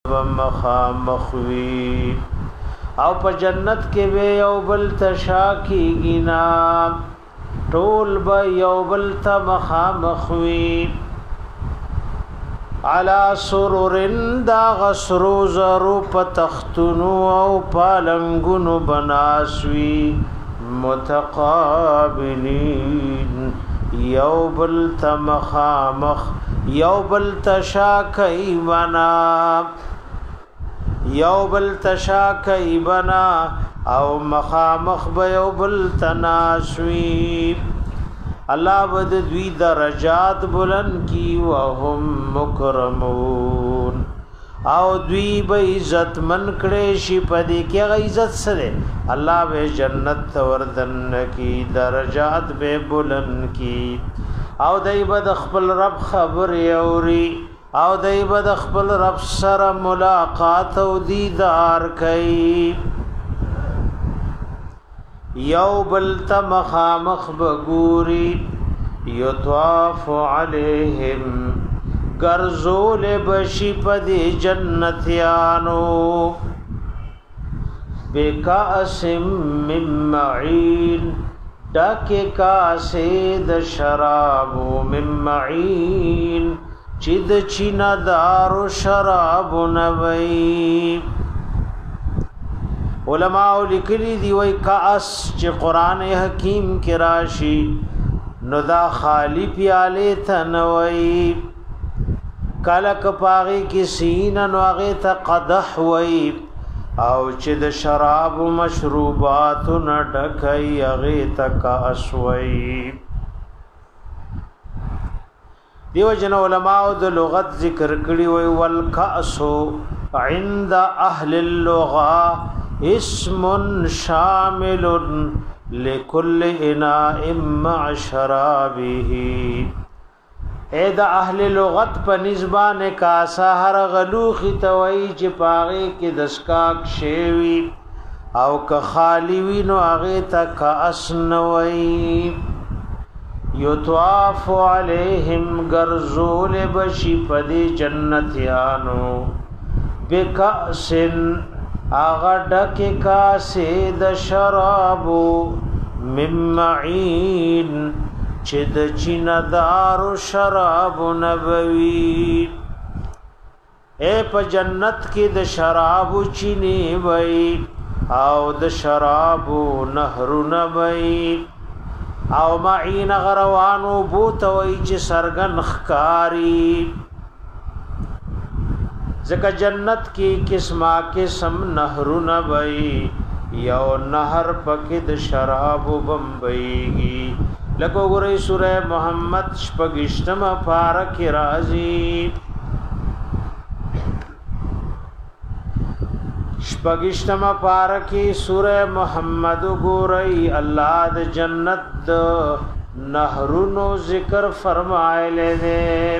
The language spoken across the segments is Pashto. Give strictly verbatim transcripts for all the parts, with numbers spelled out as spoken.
مخامخوی او په جنت کې به یو بل تشاکی گینا ټول به یو بل ته مخامخوی علا سرورن دا غسرو زرو په تختونو او پالنګونو بناسوی متقابلین یو بل ته مخامخ یو بل تشاکی بنا یو بل تشاکی بنا او مخامخ به یو بل تناسوی الله بد دوی درجات بلند کی وهم مکرمون او دوی به عزت من کړي شي پدې کې عزت سره الله به جنت وردن کی درجات به بلند کی او دای بد خپل رب خبر اوري او دای بد خپل رب سره ملاقات او دیدار کوي یو بل تمخامخ بگوری یطواف علیہم گرزول بشی پدی جنتیانو بکاسم من معین ڈاکے کاسے د شرابو من معین چید چینا دارو شرابو نبی علماء لیکلی دی وای کاس چې قران حکیم کې راشي نو دا خالی پیاله تنوي کله کپاغي کې سین نو هغه ته قدح وای او چې د شراب او مشروبات نه ډکای هغه ته کاس وای دیو جن علماء د لغت ذکر کړي وای والکاس عند اهل اللغه اسم شامل لكل اناء مع شرابه اے دا اهل لغت په نسبان کا سحر غلوخ توي چې پاغه کې دسکاک شیوی او که خالی وی نو هغه تک اسنوي یطواف علیہم گرزول بشی پدی جنتیانو بکاسن آغا ڈکی کاسی د شرابو من معین چه د چیندارو شرابو نبوی اے پا جنت کی د شرابو چینی بئی او د شرابو نهرو نبئی او معین غروانو بوتوئی چه سرگن خکاری زکا جنت کی قسمہ قسم نهرون بئی یو نهر پکد شراب بمبئیگی لکو گرئی سورہ محمد شپگشتم پارک رازی شپگشتم پارکی سورہ محمد گرئی اللہ د جنت نهرونو ذکر فرمائے لے دے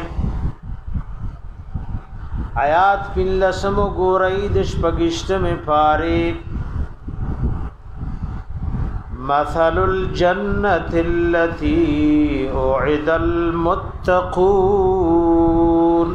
آیات پن لسم گورئی دشپگشت میں پارے مثل الجنت التي اعد المتقون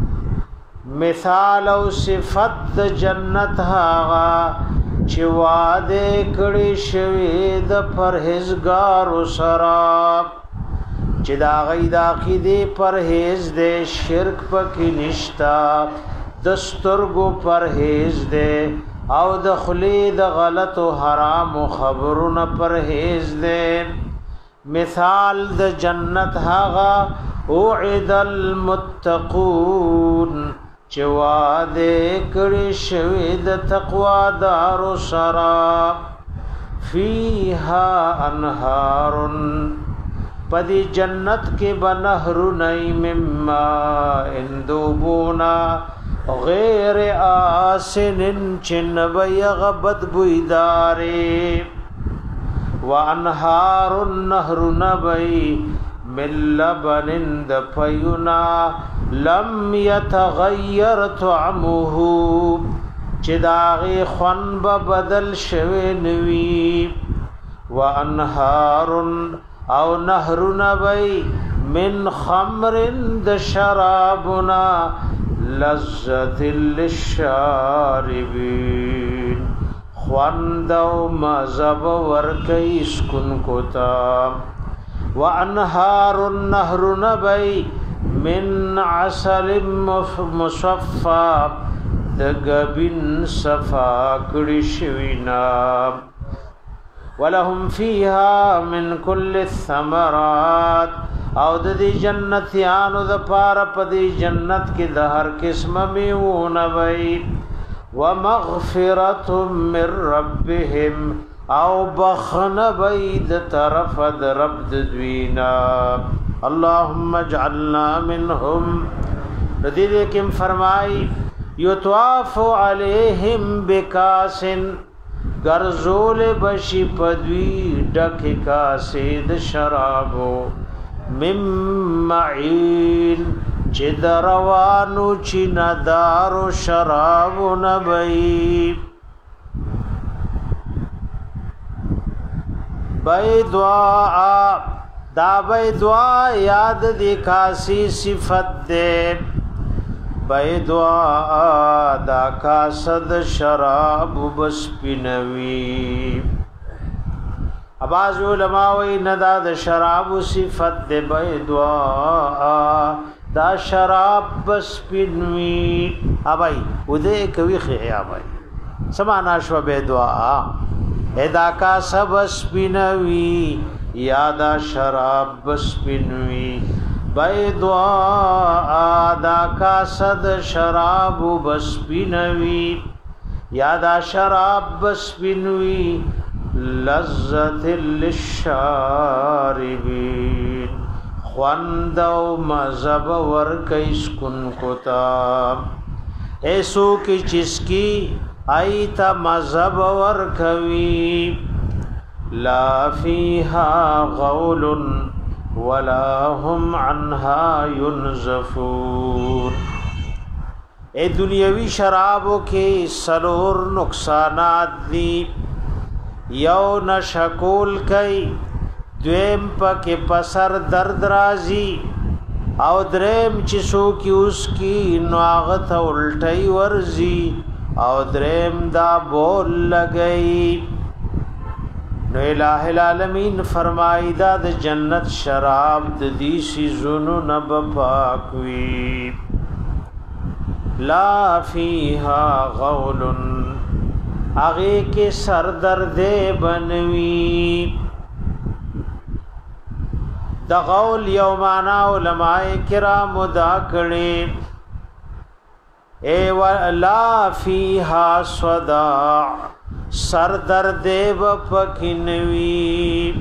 مثال او صفت جنت هاغا چې وعده کړي شوی د پرهیزګارو سره چې دا غي د عقیده پرهیز دې شرک پکې نشتا دسترګو پرهیز دې او د خلی د غلط او حرام او خبرونو پرهیز دې مثال د جنت هاغه اوعد المتقون چې وعده کړي شوی د تقوا دارو سره فیها انهار پدی جنت کے بنہر نئی مما اندوبونا غیر آسن چن بیغ بدبویدارے وانہار النہر نبی من لبن دفینا لم یتغیر طعمہو چداغی خون بدل شوینوی وانہار او نهر نبی من خمر د شرابنا لذة للشاربين خواند و مذب ورکی اسکن کتا وانهار النهر نبی من عسل مصفا دگبن صفا کڑشوینا ولهم فيها من كل الثمرات او د دې جنتیانو د پاره په دې جنت کې د هر قسمه میوونه وي ومغفرة من ربهم او بخنه وي د طرف د رب د دوینا اللهم اجعلنا منهم دې کې فرمای یطواف علیهم بکاسن گرزول بشی پدوی ڈک کاسید شرابو مم معین چی دروانو چی ندارو شرابو نبی بی دعا دا بی دعا یاد دی کاسی صفت دے بی دعا دا کاسد شراب بس پینوی اباز علماء ندا دا شراب صفت دے بی دعا دا شراب بس پینوی ابائی ادھے کوي خیئی ابائی سمانا شو بی دعا ادا کاسد بس پینوی یا دا شراب بس پینوی بی دعا دا کاسد شراب بس پینوی یا دا شراب بس پینوی لذت للشاربین خواند و مذب ورکیس کن کتا ایسو کی چیز کی ایتا مذب ورکوی لا فیہا غول ولا هم عنها ينزفون اے دنیاوی شرابوں کے سلور نقصانات دی یو نشکول کئی دویم پاک پسر درد رازی او دریم چسو کی اس کی نواغت الٹی ورزی او دریم دا بول لگئی نو الہ العالمین فرمائی دا د جنت شراب د دیسی زنو نب پاکوی لا فیہا غول آغے کے سر دردے بنوی دا غول یومانا علماء کرام دا کڑے اے لا فیہا صداع سر درد و پکنوی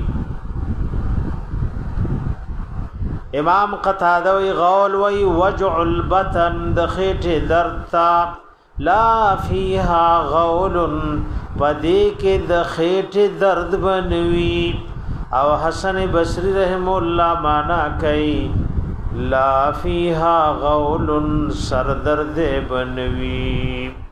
امام قتادہ وی غول وی وجع البطن دخیٹ درتا لا فیہا غول پدی کے دخیٹ درد بنوی او حسن بصری رحم اللہ مانا کئی لا فیہا غول سر درد بنوی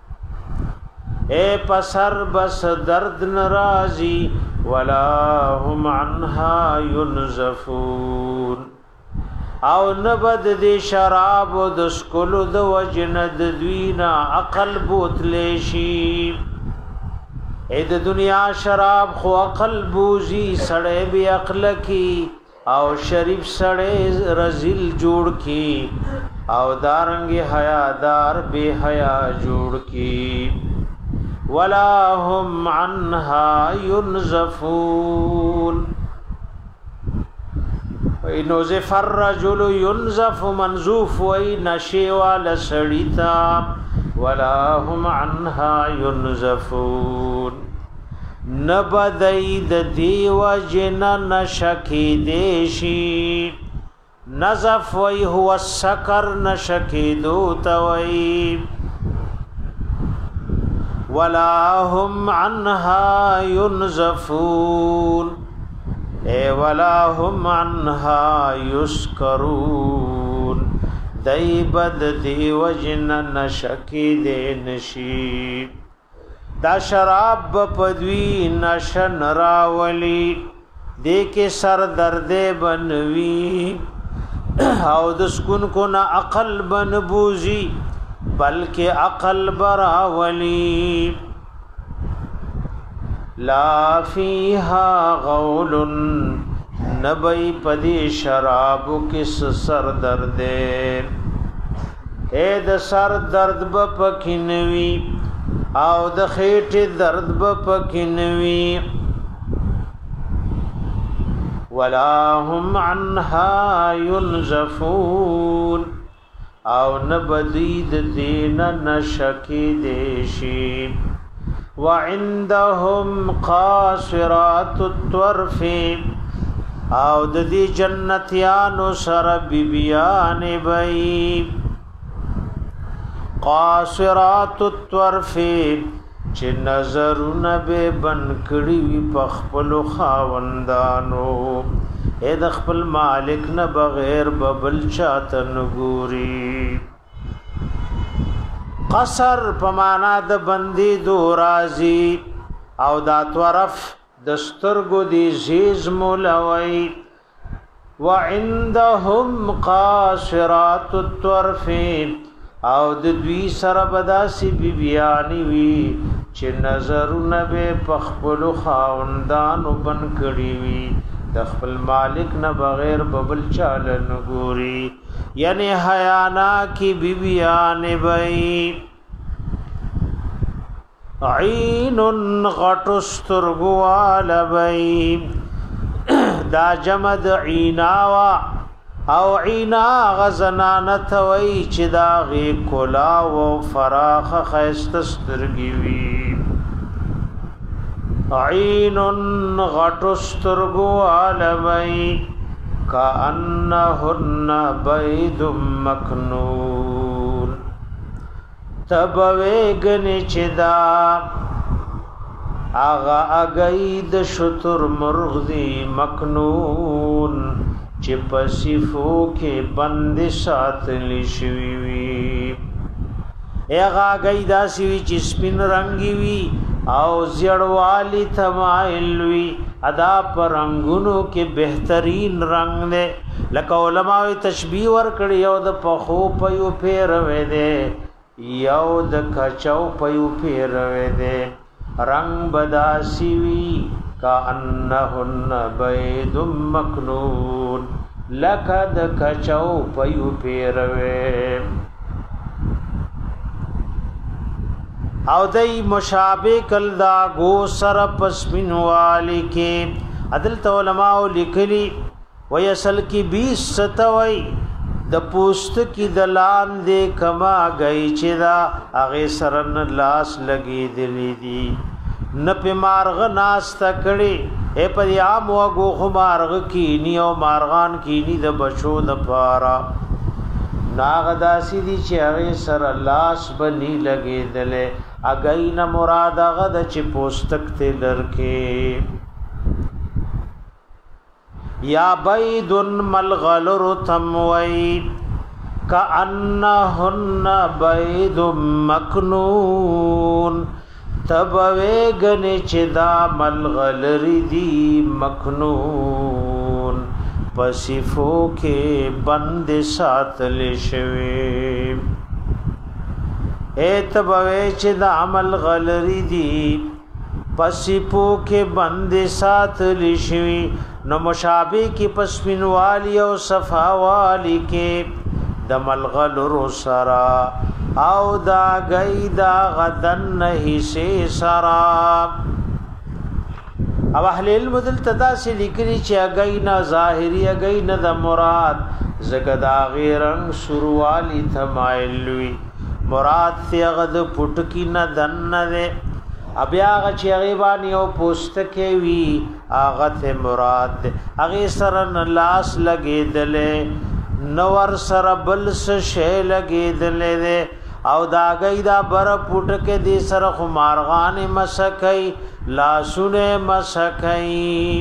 اے پسر بس درد نرازی ولا هم عنها ينزفون او نبد دی شراب و دسکلو دو وجند دوینا عقل بوتلیشی اے د دنیا شراب خو عقل بوزی سڑے بی عقل کی او شریف سڑے رزل جوڑ کی او دارنگ حیادار بے حیا جوڑ کی ولا هم عنها ينزفون انو زفر رجل ينزف منزوف وی نشیوا لسڑیتا ولا هم عنها ينزفون نبدید دیو جن نشکی دیشی نزف وی هو السکر نشکی دوتوی ولا هم عنها ينزفون اے ولا هم عنها يسكرون دای بد دی وجن نشکی دے نشی دا شراب پدوی نشن راولی دے کے سر درد بنوی او دسکن کو نا عقل بن بوزی بلکہ عقل براولی لا فیہا غول نبی پدی شرابو کس سر دردے اے د سر درد بپکنوی او د خیٹ درد بپکنوی ولا هم عنها ينزفون او نبدید دین نشکی دیشی وعندهم قاصرات الطرف او د دې جنتیانو سره بیبیان بی قاصرات الطرف چې نظرونه به بن کړي وي په خپل خاوندانو اے د خپل مالک نه بغیر ببل چاته نګوري قصر په معنا د بندي دو رازي او دا طرف دسترګو دی زیز مولوي وعندهم قاصرات الطرف او د دوی سره بداسي بیبيانی وی چې نظرونه به پخپل خاوندانو بن کړی وی د خپل مالک نه بغیر ببل چاله نګوري یعنی حیانا کی بیبیانی بی عین غټسترګوال بی دا جمد عیناوا او عینا غزنانت وی چې دا غی کلا و فراخ خیستسترگی وی عین غټسترګو علوی کانهن بید مکنون تبویگن چې دا آغا اگید شتر مرغزی مکنون چې پسیفو کې بند ساتلی شوی وی اغا گیدا سی چې سپین رنگی وی او زیړوالی تمایل وی ادا پر رنگونو کې بهترین رنگ نه لکه علماء تشبیه ور کړی یو د پخو پيو پیروي دي یو د کچاو پيو پیروي دي رنگ بداسی وی کانهن بید مکنون لکد کچاو پیو پیروے او دی مشابه کل دا گو سر پسپن والی کے عدلت علماء لکلی ویسل کی بیس ستوئی د پوست کی دلان دے کما گئی چی دا اغی سرن لاس لگی دلی دی نپ مارغ ناس تکړي اے په عام وګو خو مارغ کینی او مارغان کینی د بچو د پارا ناغداسی دی چې هغه سره لاس بنی لګیدلې اگین مراد هغه د چې پوستک ته لرکه یا بید ملغلر تموی کانهن بید مکنون تبویگن چدا ملغلری دی مکنون پسیفو کے بند ساتل شوی اے تبوی چدا ملغلری دی پسیفو کے بند ساتل شوی نو مشابه کی پسپین والی او صفا والی کے دملغلر سرا او دا گئی دا غدن نہیں سے سراب او اہل علم دل تدا سے لکلی چی اگئی نا ظاہری اگئی نا دا مراد زگدا غیرنگ سروالی تمائلوی مراد تی اغد پٹکی نا دن نا دے ابی آغا چی اغیبانی او پوستکی وی آغا تی مراد دے اغی سرن لاس لگی دلے نور سر بلس شے لگی دلے دے او دا گئی دا بر پوٹ کے دی سر خمارغان مسکی لا سنے مسکی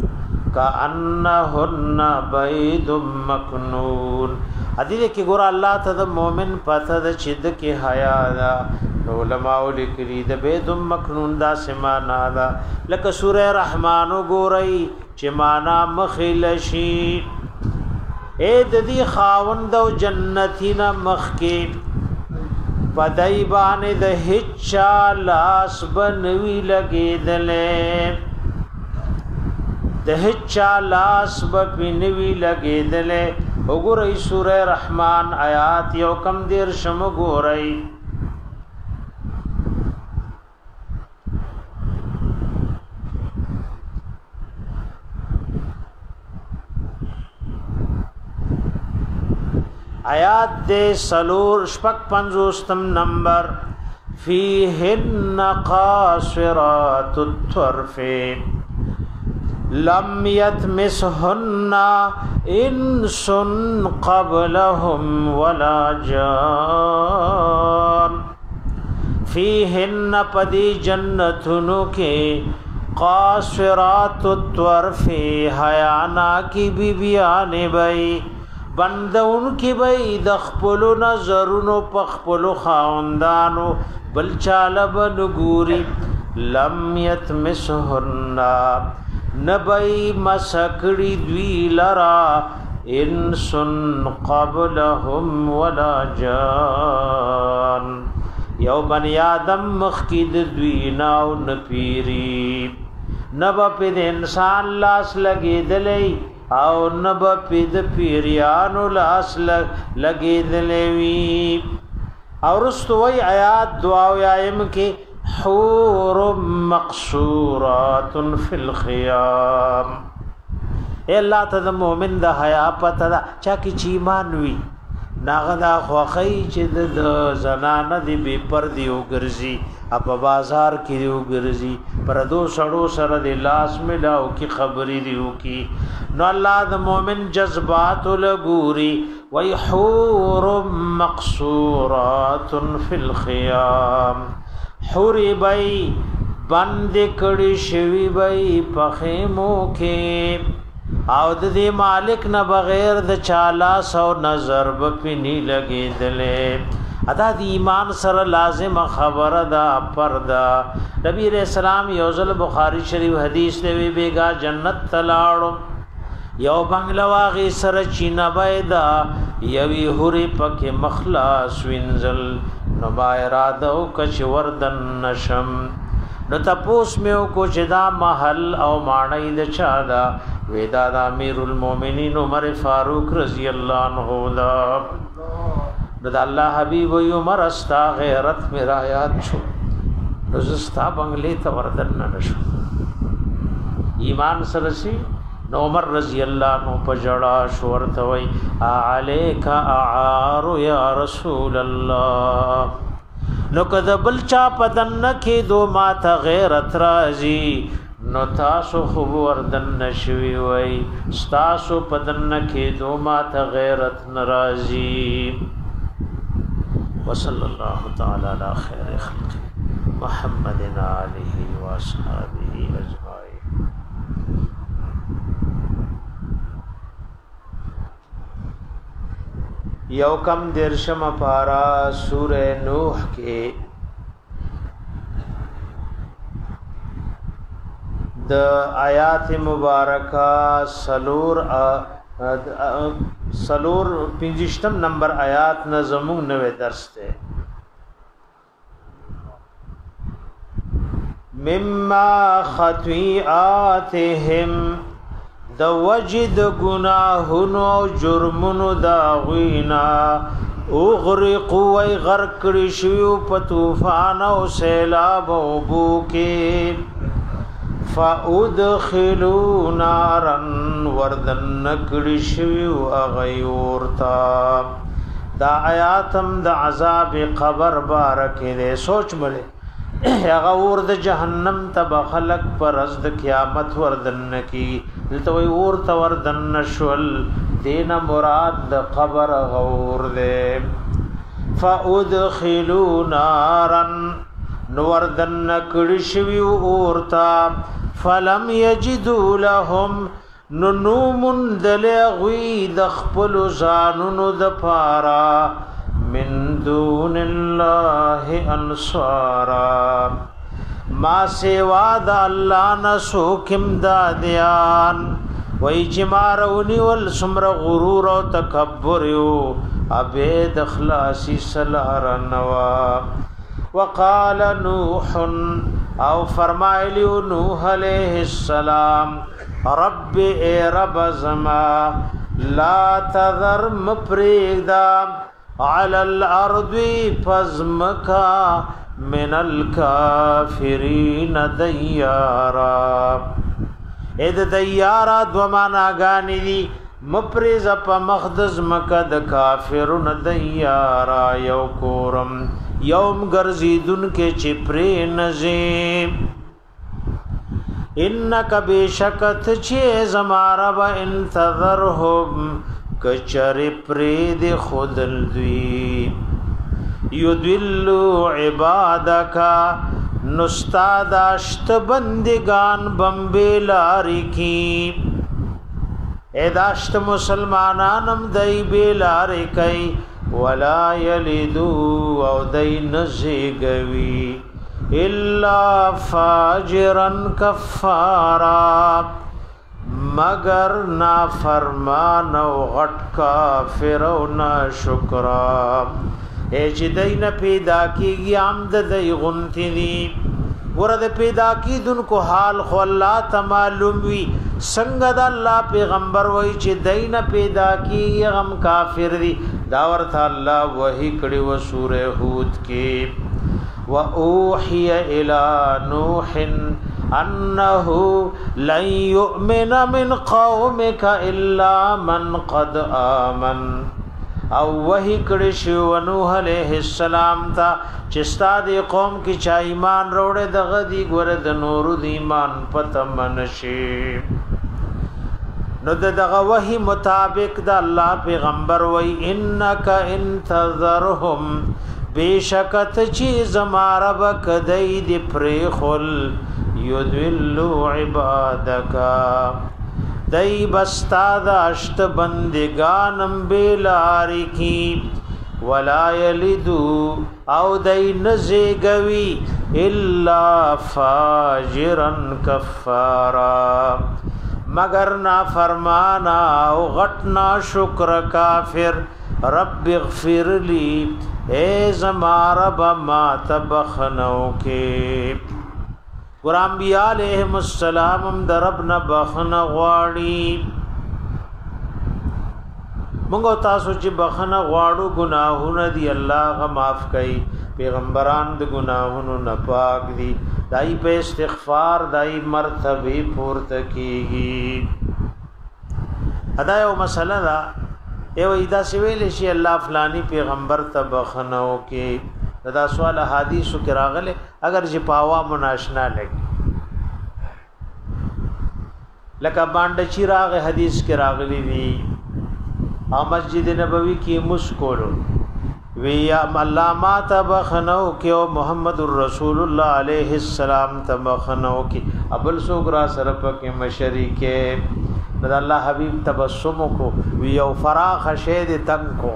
کانہن بید مکنون ادیده کی گورا اللہ تا دا مومن پتا دا چید کی حیا دا علماء لکلی دا بید مکنون دا سمانا دا لکه سورہ رحمانو گورئی چی مانا مخیلشی اے دا دی خاوند و جنتینا مخی پدای باندې د هچا لاس بنوي لګیدلې د هچا لاس بنوي لګیدلې وګورئ سورہ رحمان آیات یو کم دیر شم ګورئ آیات دے سلور شپک پنزوستم نمبر فیہن قاصرات الطرف لم یتمسہن انس قبلہم ولا جان فیہن پدی جنتنو کے قاصرات الطرف حیانا کی بی بیانے بھئی بندون کی بئی د خپلو نظرونو په خپلو خاوندانو بل چاله بنګوري لم یتمسهن نبئی مسکړي دوی لرا انسن قبلهم ولا جان یو بنی آدم مخکید دوی ناو نپیری نبا پید انسان لاس لگی دلی او نب پید پیریانو لاس لگیدلوی او رستوی آیات دعاو آئیم کی حور مقصورات فی الخیام اے اللہ تا دا مومن دا حیاء پتا دا چاکی چیمانوی ناغا دا خواخی چی دا زنان دی بی پر دیو گرزی اپا بازار کی دیو گرزی پر دو سڑو سر دی لاس ملاو کی خبری دیو کی نو اللہ دا مومن جذبات لگوری وی حور مقصورات فی الخیام حوری بئی بند کڑی شوی بئی پخیمو کے او د دې مالک نه بغیر د چالا سو نظر بپنی لګې دلې ادا د ایمان سره لازم خبره دا پردا نبی رسول الله یوزل بخاری شریف حدیث دی بیگا جنت تلاړو یو بنگلا واغی سره چینا بيدا یوی حوری پکې مخلاص وینزل نو با اراده او کچ وردن نشم نو تپوس میو کو جدا محل او معنی د چادا ویدا دا امیر المومنین عمر فاروق رضی اللہ عنہ دا دا اللہ حبیب و عمر استا غیرت میرا یاد شو رزستا بنگلی تا وردن نشو ایمان سرسی نو عمر رضی اللہ عنہ پجڑا شورتوی علیک اعار یا رسول اللہ نو کده بلچا پدن کې دو ما ته غیرت راځي نو تاسو خو وردن نشوي وای تاسو پدن کې دو ما ته غیرت ناراضي وصلی الله تعالی علی خیر خلق محمد علیه و اصحابہ اجمعین یو کم درشم پارا سورہ نوح کے د آیات مبارکہ سلور سلور پنجشتم نمبر آیات نظمون نوے درس تے مما خطیئاتهم د وجد گناهونو او جرمونو دا غوینا اغرق وی غرق شیو په طوفان او سیلاب او بوکې فادخلوا نارا وردن کړي شیو اغیورتا دا آیاتم د عذاب قبر بارکه دې سوچ مله هغه ور د جهنم تب خلق پر از د قیامت وردن کی دلته وی اور ته وردن شول دین مراد د قبر غور دې فادخلوا نارا نوردن کړي شوی اورتا فلم یجدوا لهم ننوم دلغوی د خپل ځانونو د پارا من دون الله انصارا ما سوا د الله نسو کم دادیان وای چې مارونی ول سمر غرور او تکبر یو ابید اخلاصی سلارنوا وقال نوح او فرمایلی نوح علیہ السلام رب اے رب زما لا تذر مپریدا علی الارض فزمکا من الکافرین دیارا اید دیارا دو مانا گانی دی مپریز پا مخدز مکد کافرون دیارا یو کورم یوم گرزیدن کے چپری نزیم انک بیشکت چی زمارب انتظرهم کچر پرید خودل دوی یدولو عبادکا نستاداشت بندگان بمبی لاری کی ایداشت مسلمانانم دی بیلاری کئی ولا یلدو او دی نزیگوی الا فاجرا کفارا مگر نا فرمان او غٹ کافر او نا شکرا اے چی دی نا پیدا کی گی عمد دی غنتی دی ورد پیدا کی دن کو حال خو اللہ تمالوم وی سنگ دا اللہ پیغمبر وی چی دی نا پیدا کی گی غم کافر دی داور تھا اللہ وحی کڑی و سور حود کی وَأُوحِيَ إِلَى نُوحٍ أَنَّهُ لَن يُؤْمِنَ مِنْ قَوْمِكَ إِلَّا مَنْ قَدْ آمَنَ او وحی کړي شو نوح علیہ السلام تا چستا دی قوم کی چا ایمان روړې د غدي ګور د نور د ایمان پتمن شي نو دغه وحی مطابق د الله پیغمبر وای انک انتظرهم بیشکت چی زمارب کدی دی پریخل یدولو عبادکا دی بستاد اشت بندگانم بیلاری کی ولا یلدو او دی نزیگوی الا فاجرا کفارا مگر نا فرمانا او غٹنا شکر کافر رب اغفر لی اے زمارب ما تبخنو کے ور انبیاء علیہم السلام در رب نه بخنه غواړي مونږ تاسو چې بخنه غواړو ګناهونه دی الله غ معاف کوي پیغمبران د ګناهونو نه پاک دي دای په استغفار دای مرتبه پورته کیږي ادا یو مسله دا یو ایدا سویل شي الله فلانی پیغمبر ته بخنه وکي دا سوال حدیثو کې راغله اگر چې پاوا مناشنا لګي لکه باندې چې راغه حدیث کې راغلی وی ا مسجد نبوي کې مسکولو وی یا علامات بخنو کې محمد رسول الله علیه السلام تبخنو کې ابل سوګرا سره پکې مشری کې دا الله حبیب تبسم کو وی او فراخ شید تنگ کو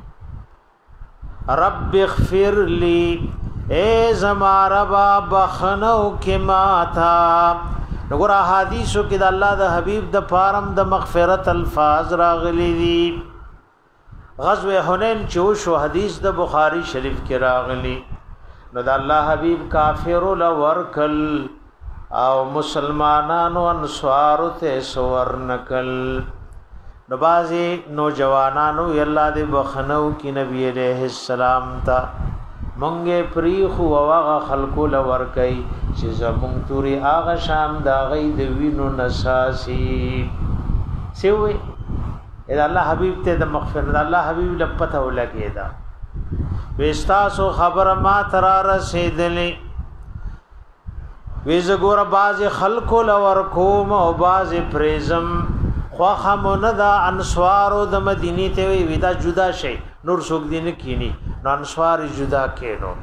رب اغفر لی اے زماربا بخنو کما تھا نگورا حدیثو کی دا اللہ دا حبیب دا پارم دا مغفرت الفاظ راغلی دی غزو حنین چوشو حدیث دا بخاری شریف کی راغلی نو دا اللہ حبیب کافرو لورکل او مسلمانانو انسوارو تے سور نکل نبازی نوجوانانو یاللہ دے بخنو کی نبی علیہ السلام تا منگے پریخو واغا خلقو لور کئی چی زمونگ توری آغا شام دا غی دوینو نساسی سیوئی اذا اللہ حبیب تے دا مغفر دا اللہ حبیب لپتا ہو لگے دا ویستاسو خبر ما ترا رسیدلی ویزگور باز خلقو لور کوم او باز پریزم خواخه مندا انسوارو د مدینی ته وی ودا جدا شي نور سوق دین کینی نو انسوار جدا کینو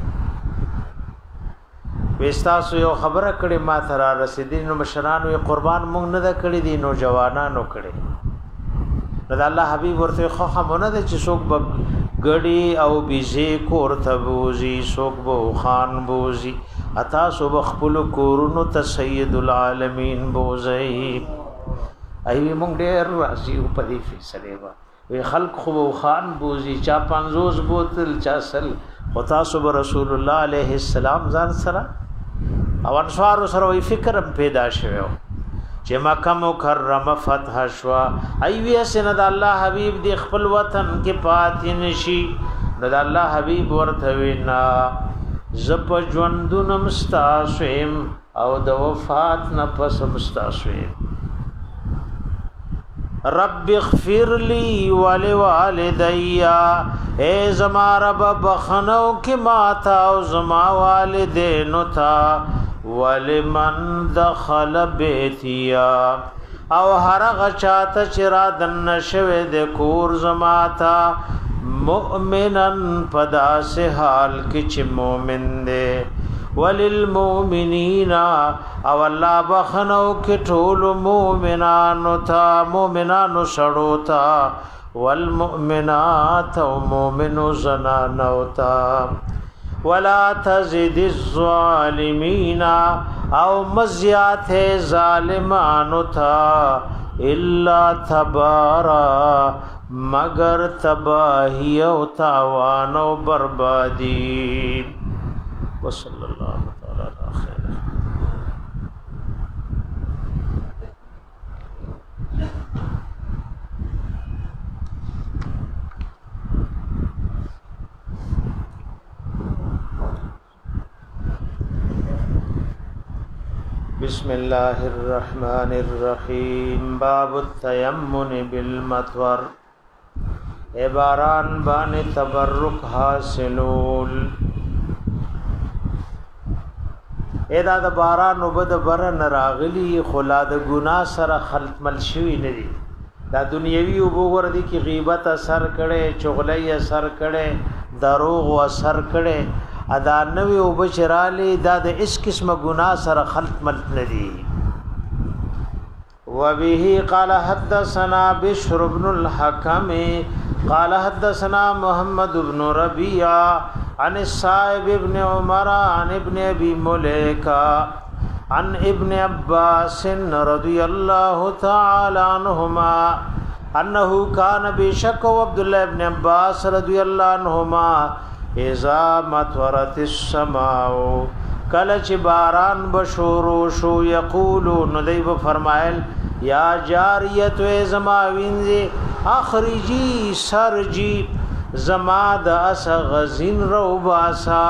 وستاسو یو خبره کړي ما تر رسیدین نو مشرانو قربان مونږ نه د کړي دي نو جوانانو کړي نو الله حبیب ورته خواخه مندا چې سوق ب غړي او بيزي کور ته بوزي سوق بو خان بوزي اتا سو بخپل کورونو ته سید العالمین بوزي ایوی مونږ ډېر راځي په دې فیصله وا وی خلق خو خان بوزي چا پنځوس بوتل چا سل او تاسو رسول الله عليه السلام ځان سره او انصار سره وی فکر پیدا شوه چې مکه مکرمه فتح شوا ایوی سند الله حبیب دی خپل وطن کې پاتې نشي نو د الله حبیب ورته وینا زپ ژوندون مستاسم او د وفات نه پس مستاسم رب اغفر لی ولوالدی اے زما رب بخنو کی ماتا او زما والدینو تا ولمن دخل بیتیا او هر غچات چرا دن شوه د کور زما تا مؤمنن پدا سے حال کی مومن دے وللمؤمنین او الله بخنو کې ټول مؤمنانو ته مؤمنانو شړو ته والمؤمنات او مؤمنو زنانو ته ولا تزد الظالمین او مزیات ظالمانو ته الا تبارا مگر تباہی او تاوان او بربادی وصلی اللہ تعالی علی خیر بسم اللہ الرحمن الرحیم باب التیمن بالمطر عباران بان تبرک حاصلول ادا د باران وبد برن راغلی خلا د ګنا سره خلط مل شوی ندی دا دنیوي وګور دي کی غیبت اثر کړي چغلې اثر کړي دروغ اثر کړي ادا نوې وبچرالی دا د اس قسمه ګنا سره خلط مل ندی وبه قال حدثنا بشر بن الحكم قال حدثنا محمد بن ربيعه عن الصائب ابن عمر عن ابن ابي مليكه عن ابن عباس رضي الله تعالى عنهما انه كان بشك عبد الله ابن عباس رضي الله عنهما اذا مطرت السماء کله چې باران بشورو شو یقولون دیب فرمایل یا جاریت زما وینځي اخرجی سرجی زما د اس غزین رو باسا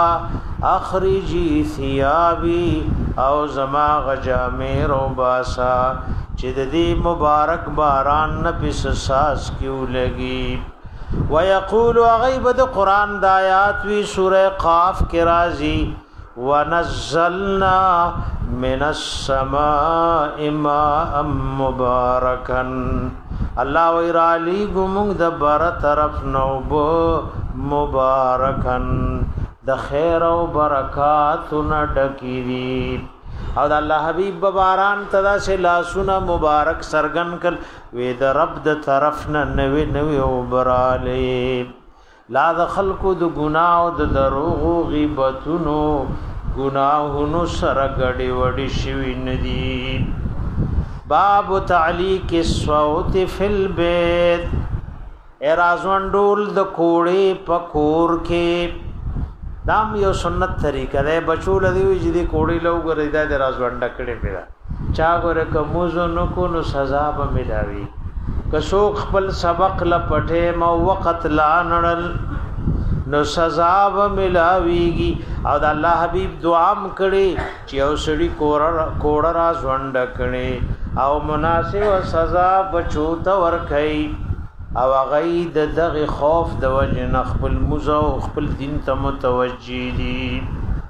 اخرجی ثيابي او زما غجامه رو باسا چې د دې مبارک باران نه پس ساس کیو لګي ويقول غیب د قران د آیات وی سوره قاف کې راځي ونزلنا من السماء ماء مباركا الله ویرالی ګمږ د بار طرف نوب مبارکن د خیر او برکات نډکیری او د الله حبیب باران تدا سے لاسونه مبارک سرغن کل وې د رب د طرف نه نوې نوې او براله لا د خلقو د ګناه او د دروغ غیبتونو ګناهونو سره غړي وړي شوی ندی باب تعلیق الصوت فی البیت ارازون ډول د کوړې پکور کې دام یو سنت طریقه ده بچول دی چې دی کوړې لو غره د رازون ډکړې پیرا چا غره کومزو نو کو نو سزا به ملاوي کسو خپل سبق لپټه مو وخت لا نړل نو سزا به ملاويږي او د الله حبيب دعا م کړي چې او سړي کوړه کوړه رازون ډکړي او مناسب سزا بچو ته ورکي او غید دغه خوف د وجه خپل مزو خپل دین ته متوجي دي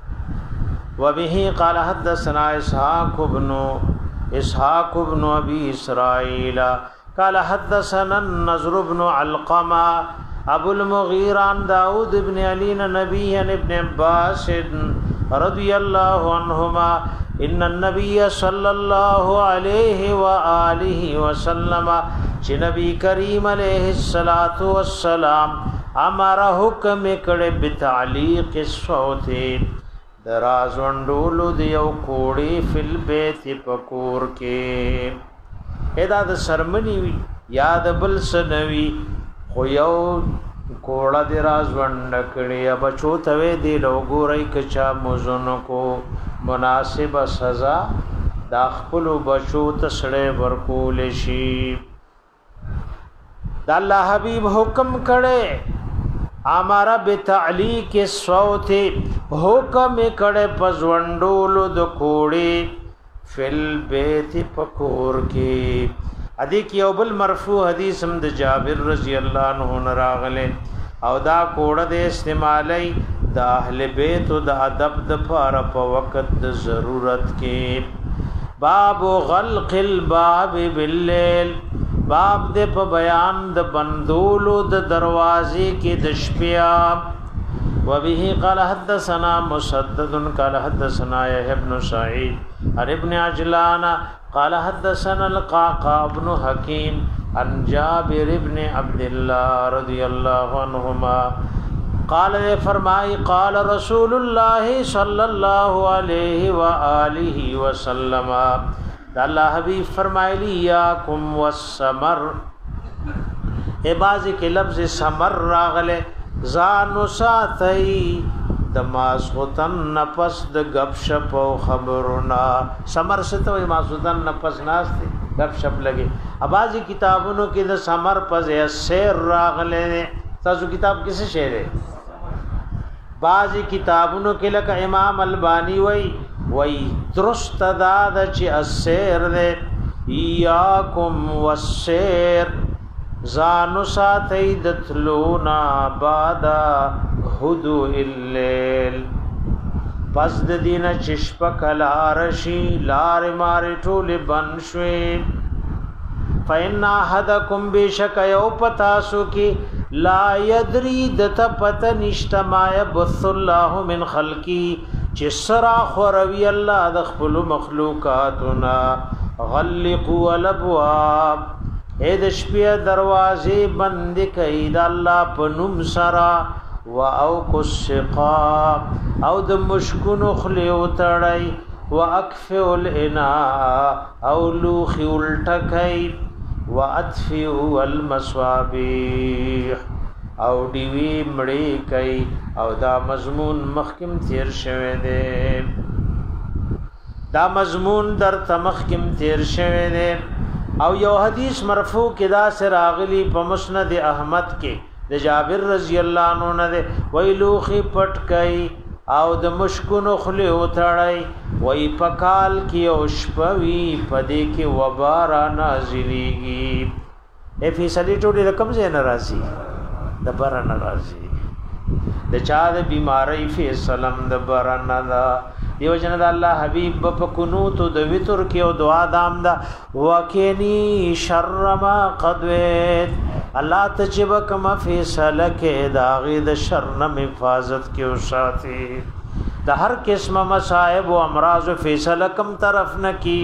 وبه قال حدثنا اسحاق بن اسحاق بن ابي اسرائيل قال حدثنا النضر بن علقمه ابو المغيرة عن داود بن علي نبي ابن عباس رضي الله عنهما ان النبي صلى الله عليه واله وسلم چې نبی کریم علیه الصلاۃ والسلام امر حکم کړه بتعلیق الصوت درازوندولو دیو کوړی فل بیت پکور کې ادا د شرمنی یاد بل سنوي خو یو کوړه دی راز ونکړي بچو ته دی لوګورای کچا مزونو کو مناسب سزا دا خپل بچو ته سړې ورکول شي دا الله حبیب حکم کړي امر بتعلیق الصوت حکم کړي پزوندولو د کوړي فل بیت پکور کې ادي کې یو بل مرفوع حدیث هم د جابر رضی الله عنه راغله او دا کوړه د استعمالي د اهل بیت او د ادب د فار په وخت د ضرورت کې باب غلق الباب بالليل باب د په بیان د بندولو د دروازې کې د شپیا وبه قال حدثنا مسدد قال حدثنا يحيى بن سعيد عن ابن عجلان قال حدثنا القعقاع بن حكيم عن جابر بن عبد الله رضي الله عنهما قال فرمای قال رسول الله صلى الله عليه واله وسلم الله حبیب فرمایلی یاکم والسمر ای بازی کې لفظ سمر راغله زانو ساتي د ماسوتن نفس د غب شپ او خبرنا سمر ستو ماسوتن نفس ناشته غب شپ لګي ابازي کتابونو کې د سمر پز سیر راغله تاسو کتاب کیسه شعر ہے بازي کتابونو کې لکه امام البانی وای وای درست داد چې السیر دې یاکم والسیر زانو ساتي دتلونا بادا هدو الليل پس د دینه چشپ کلا رشی لار مار ټول بنشوي فإن أحدكم بشك یو پتاسو کی لا يدري دت پت نشتما يبث الله من خلقي چې سرا خوروي الله د خپل مخلوقاتنا غلقوا الابواب اې د شپې دروازې بند کړي د الله په نوم سرا واو السقا او د مشکونو خلی وتړي واکفئ الاناء او لوخي الټکای واطفئ المصابيح او دیوی مړی کوي او دا مضمون مخکم تیر شوه دی دا مضمون در تمخکم تیر شوه دی او یو حدیث مرفوع کې دا سر اغلی په مسند احمد کې د جابر رضی الله عنه نه ویلوخي پټ کوي او د مشکونو خلی وتړای وای پکال کې او شپوي پدې کې وبارا نازلېږي ا فیصله ټولې رقم زه ناراضي د باران ناراضي د چا د بیماری فیصلم د باران دا دیو جن د الله حبیب په قنوت د وتر کې او دعا دام دا وکینی شر ما قدوت الله تجب کما فیصله کې داغه د شر نه حفاظت کې او ساتي د هر قسم مصائب او امراض فیصله کم طرف نه کی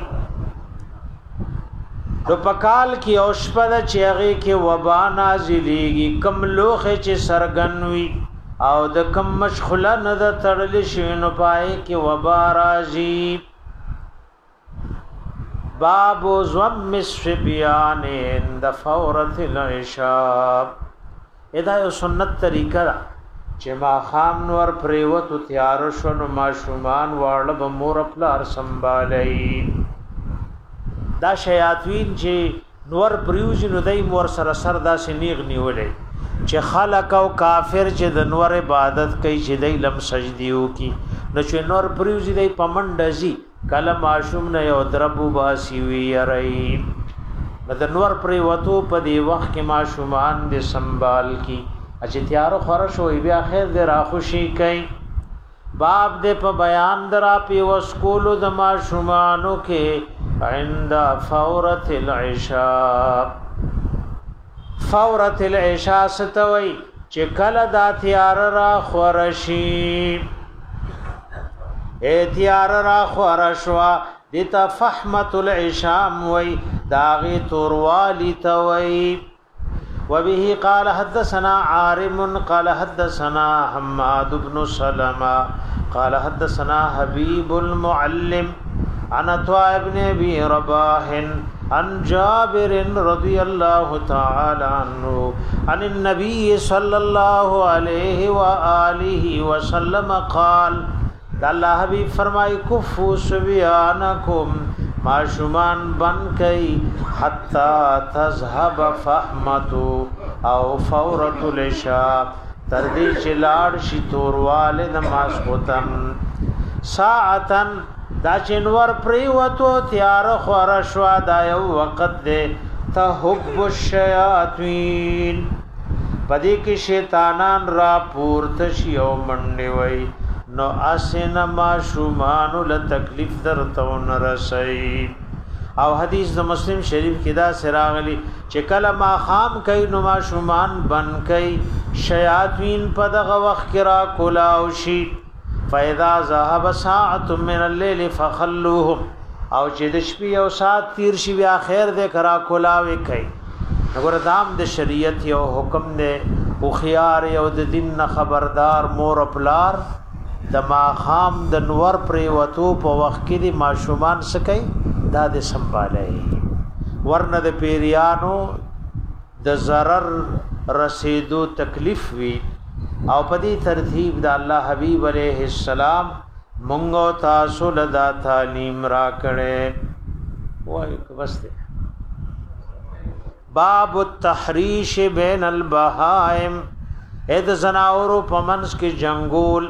دو پکال کی اوشپد چیغی کی وبا نازلیگی کم لوخ چی سرگنوی او د کم مشخلا ند تړل شینو پای کی وبا راځي باب زم الصبيان عند فورة العشاء ادا یو سنت طریقہ دا چې ما خام نور پریوت تیار شونو ما شومان واړه به مور خپل سنبالای دا شیاطین چې نور پریوز نو دای مور سره سر دا سنیغ نیولې چې خلق او کافر چې د نور عبادت کوي چې دای لم سجدیو کی نو چې نور پریوز دای پمنډزي کله معشوم نه یو دربو باسی وی رای د نور پریوتو په دی وخت کې معشومان دې سنبال کی چې تیارو خورش وي بیا خیر دې را خوشي کوي باب دې په بیان درا پی وسکولو د معشومانو کې عند فورة العشاء فورة العشاء ستوي چې کله دا تیار را خورشي اتیار را خورشوا دیتا فحمت العشام وی داغی توروالی توی وبه قال حدثنا عارم قال حدثنا حماد بن سلمة قال حدثنا حبيب المعلم عن عطاء بن ابي رباح عن جابر رضی اللہ تعالی عنہ عن النبي صلی اللہ علیہ وآلہ وسلم قال اللہ حبیب فرمائی کفو سبیانکم معشومان بن کئی حتی تذهب فحمتو او فورت العشاء تردی چلاڑ شی توروال نماز خوتن ساعتن دا چنور پریوتو تیار خور شوا دا یو وقت دے تحب الشیاطین پدی کی شیطانان را پورتشی او منڈی وی نو اسن ما شومانو لتکلیف در تون رسی او حدیث د مسلم شریف کی دا سراغلی چکل ما خام کئی نو ما شومان بن کئی شیاطین پدغ وقت کرا کلاوشی فاذا ذهب ساعه من الليل فخلوهم او چې د شپې او سات تیر شي بیا خیر دې کرا کولاوي کوي وګوره دام د شریعت یو حکم دی او خيار یو د دین خبردار مور پلار د ما خام د نور پرې وته په وخت کې د ماشومان سکي دا د سنبالای ورنه د پیریانو د zarar رسیدو تکلیف وی او پدی ترتیب دا الله حبیب علیہ السلام مونږ تاسو لدا تعلیم را کړي وای بس باب التحریش بین البهائم اې د زناورو پمنس کې جنگول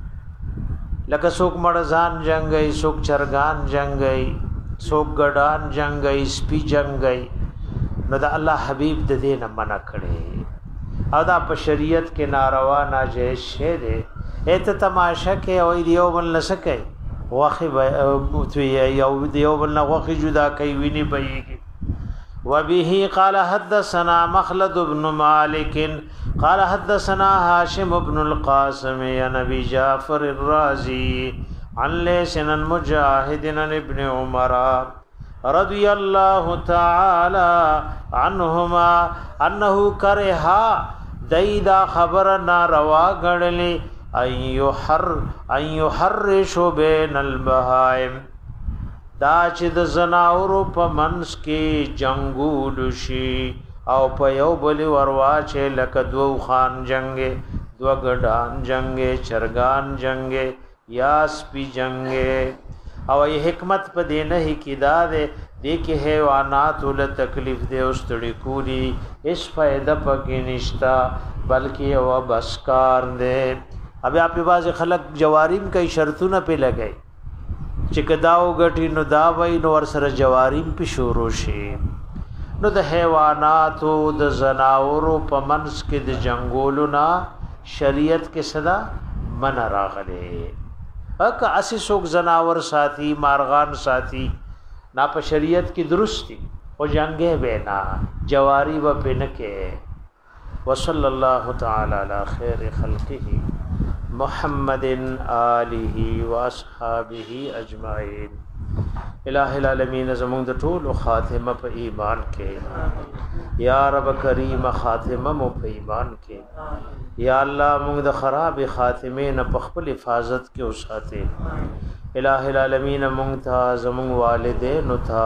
لکه څوک مړزان جنگي څوک چرغان جنگي څوک ګډان جنگي سپي جنگي نو دا الله حبیب د دې نه منع کړي او دا په شریعت کې ناروا ناجیز شه دي ایت تماشا کې او دیو بل نسکي واخی او یو دیو بل نه واخی جدا کوي ویني بيږي وبه قال حدثنا مخلد بن مالك قال حدثنا هاشم بن القاسم يا نبي جعفر الرازي عن ليس عن مجاهد عن ابن عمر رضي الله تعالى عنهما انه كره دایدا خبر ناروا غړلې ايو حر ايو حرش بين البهائم دا چې د زناورو په منس کې جنگول شي او په یو بل وروا چې لکه دو خان جنگه دو ګډان جنگه چرغان جنگه یا سپي جنگه او ای حکمت په دې نه کې دا ده دې کې حیوانات ول تکلیف دې اوستړي کولی اس فائدہ پکې نشتا بلکې او بسکار دې اب اپ په باز خلق جواریم کوي شرطونه په لګي چې کداو غټي نو دا وای نو ور سره جواریم په شروع شي نو د حیوانات او د زناورو په منس کې د جنگولو نا شریعت کې صدا من راغله اک اسی سوک زناور ساتي مارغان ساتي نا په شریعت کې درستی او جنگه بینا جواری و پنکه وصلی الله تعالی علی خیر خلقه محمد آله و اصحابه اجمعین الہ العالمین زمون د ټول خاتمه په ایمان کې یا رب کریم خاتمه مو په ایمان کې یا الله موږ د خراب خاتمه نه په خپل حفاظت کې اوساته الہ العالمین موږ ته زمون والدین ته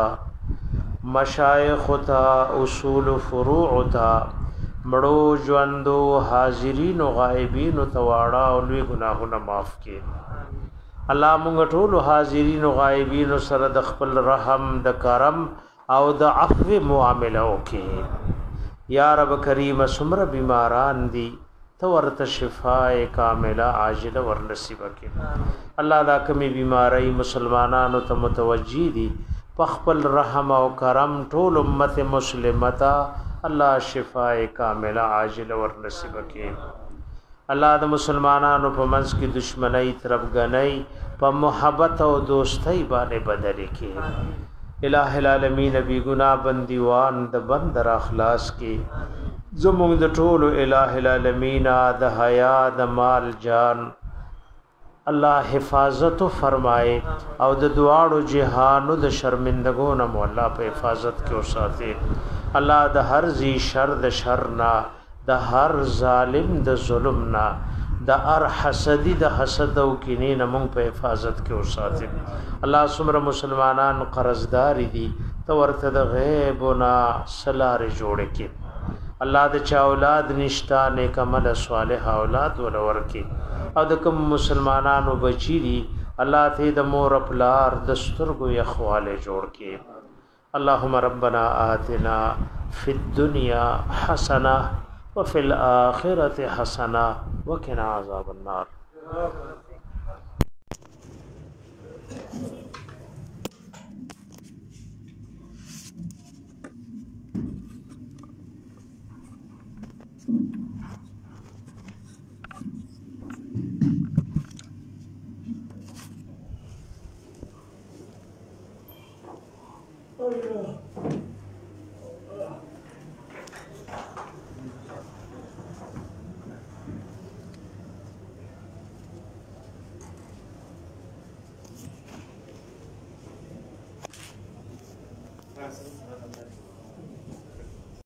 مشایخ ته اصول فروع ته مړو ژوندو حاضرین او غایبین ته واړه او لوی ګناهونه معاف کړي الله موږ ټول حاضرین او غایبین سره د خپل رحم د کرم او د عفو معاملې وکړي یا رب کریم سمر بیماران دي تو ورته شفاء کامله عاجله ور نصیب کړي الله دا کمی بیماری مسلمانانو ته متوجی دي په خپل رحم او کرم ټول امت مسلمه الله شفاء کامله عاجله ور نصیب کړي الله د مسلمانانو په منځ کې دشمنی طرف غنۍ په محبت او دوستۍ باندې بدل کړي الہ العالمین بی گناہ بندیوان د بندر اخلاص کې زموږ د ټولو الہ العالمین د حیا د مال جان الله حفاظت فرمائے او د دعاړو جهانو د شرمندګو نه مولا په حفاظت کې اوساته الله د هر ذی شر د شر نه د هر ظالم د ظلم نه د ار حسدی د حسد او کینې نه مونږ په حفاظت کې وساتې الله سمره مسلمانان قرضدار دي تو ورته د غیب نا سلار جوړ کې الله د چا اولاد نشتا نیک عمل صالح اولاد ولور کې او د کوم مسلمانانو بچی دي الله ته د مور پلار د سترګو یخواله جوړ کې اللهم ربنا آتنا فی الدنيا حسنه وفي الآخرة حسنة وقنا عذاب النار